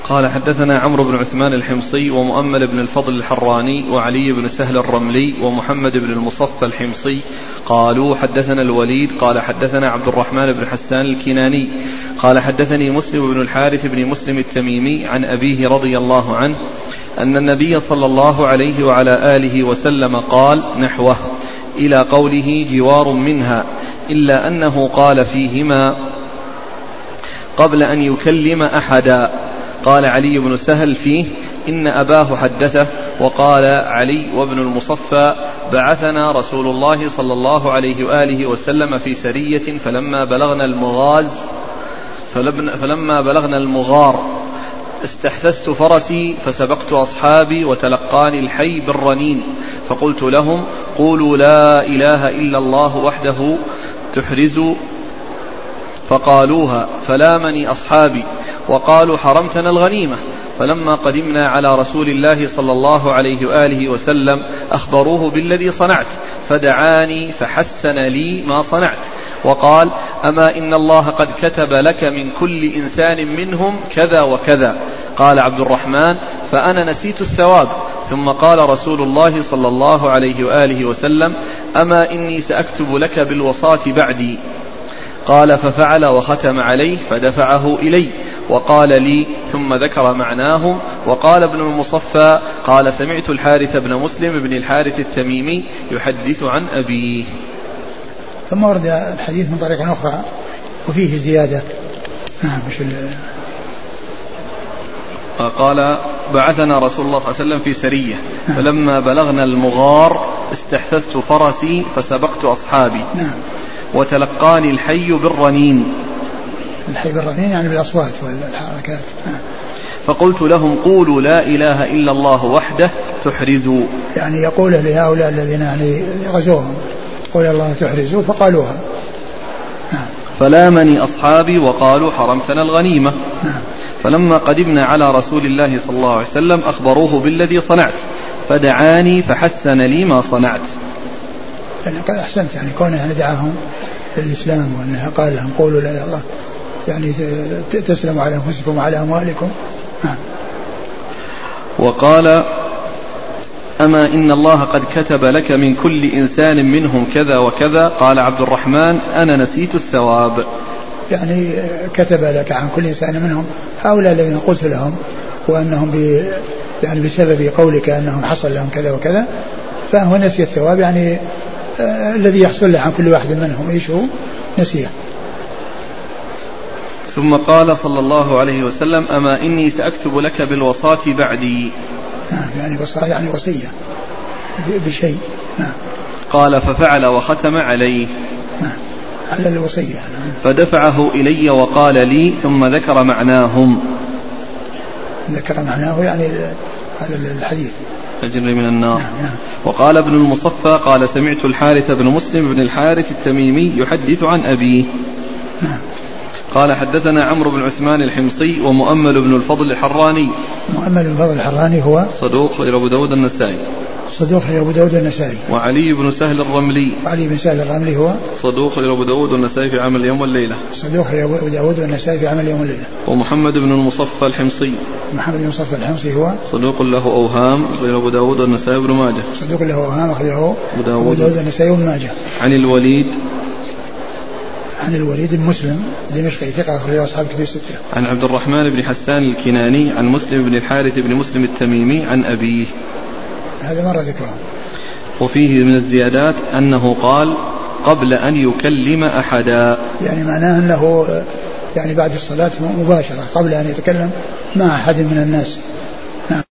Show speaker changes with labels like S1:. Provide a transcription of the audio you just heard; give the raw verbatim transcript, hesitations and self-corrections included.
S1: قال حدثنا عمرو بن عثمان الحمصي ومؤمل بن الفضل الحراني وعلي بن سهل الرملي ومحمد بن المصفى الحمصي قالوا حدثنا الوليد قال حدثنا عبد الرحمن بن حسان الكناني قال حدثني مسلم بن الحارث بن مسلم التميمي عن أبيه رضي الله عنه أن النبي صلى الله عليه وعلى آله وسلم قال نحوه إلى قوله جوار منها، إلا أنه قال فيهما قبل أن يكلم أحدا. قال علي بن سهل فيه إن أباه حدثه، وقال علي وابن المصفى بعثنا رسول الله صلى الله عليه وآله وسلم في سرية فلما بلغنا المغاز فلما بلغنا المغار استحثثت فرسي فسبقت أصحابي وتلقاني الحي بالرنين فقلت لهم قولوا لا إله إلا الله وحده تحرزوا، فقالوها فلامني أصحابي وقالوا حرمتنا الغنيمة. فلما قدمنا على رسول الله صلى الله عليه وآله وسلم أخبروه بالذي صنعت فدعاني فحسن لي ما صنعت وقال أما إن الله قد كتب لك من كل إنسان منهم كذا وكذا. قال عبد الرحمن فأنا نسيت الثواب. ثم قال رسول الله صلى الله عليه وآله وسلم أما إني سأكتب لك بالوصاة بعدي. قال ففعل وختم عليه فدفعه إلي وقال لي ثم ذكر معناهم. وقال ابن المصفى قال سمعت الحارث بن مسلم بن الحارث التميمي يحدث عن أبيه.
S2: ثم ورد الحديث من طريق أخرى وفيه زيادة. نعم مش
S1: قال بعثنا رسول الله صلى الله عليه وسلم في سرية فلما بلغنا المغار استحثثت فرسي فسبقت أصحابي
S2: نعم.
S1: وتلقاني الحي بالرنين.
S2: الحي بالرنين يعني بالأصوات والحركات.
S1: فقلت لهم قولوا لا إله إلا الله وحده تحرزوا،
S2: يعني يقول لهؤلاء الذين يعني غزوهم قول الله تحرزوا فقالوها. نعم.
S1: فلامني أصحابي وقالوا حرمتنا الغنيمة.
S2: نعم.
S1: فلما قدمنا على رسول الله صلى الله عليه وسلم أخبروه بالذي صنعت فدعاني فحسن لي ما صنعت.
S2: يعني قال أحسنت، يعني كونه يعني دعاهم للإسلام وأنه قال لهم قولوا لا إله إلا الله يعني تسلموا على أنفسكم وعلى أموالكم. نعم.
S1: وقال أما إن الله قد كتب لك من كل إنسان منهم كذا وكذا. قال عبد الرحمن أنا نسيت الثواب،
S2: يعني كتب لك عن كل إنسان منهم هؤلاء الذين قلت لهم وأنهم ب يعني بسبب قولك أنهم حصل لهم كذا وكذا فهو نسي الثواب، يعني آه الذي يحصل له عن كل واحد منهم إيش هو نسيه.
S1: ثم قال صلى الله عليه وسلم أما إني سأكتب لك بالوصاة بعدي.
S2: نعم يعني وصاة يعني وصية بشيء. نعم.
S1: قال ففعل وختم عليه.
S2: نعم على الوصية. نعم.
S1: فدفعه إلي وقال لي ثم ذكر معناهم.
S2: ذكر معناه يعني هذا الحديث
S1: أجري من النار.
S2: نعم نعم.
S1: وقال ابن المصفى قال سمعت الحارث بن مسلم بن الحارث التميمي يحدث عن أبيه.
S2: نعم.
S1: قال حدثنا عمرو بن عثمان الحمصي ومؤمل بن الفضل الحراني.
S2: مؤمل بن الفضل الحراني هو
S1: صدوق غير أبو داود النسائي.
S2: صدوق غير أبو داود النسائي.
S1: وعلي بن سهل الرملي.
S2: وعلي بن سهل الرملي هو
S1: صدوق غير أبو داود النسائي في عمل اليوم والليلة.
S2: صدوق غير أبو داود النسائي في عمل اليوم والليلة.
S1: ومحمد بن المصفى الحمصي.
S2: محمد بن المصفى الحمصي هو
S1: صدوق له أوهام غير أبو داود النسائي بن ماجه.
S2: صدوق له أوهام غير أبو
S1: داود
S2: النسائي بن ماجه.
S1: عن الوليد
S2: عن الوليد بن مسلم دمشقي ثقة أخرجه أصحاب كتب الستة.
S1: عن عبد الرحمن بن حسان الكناني عن مسلم بن الحارث بن مسلم التميمي عن أبيه.
S2: هذا مرة ذكره.
S1: وفيه من الزيادات أنه قال قبل أن يكلم أحدا،
S2: يعني معناه أنه يعني بعد الصلاة مباشرة قبل أن يتكلم مع أحد من الناس.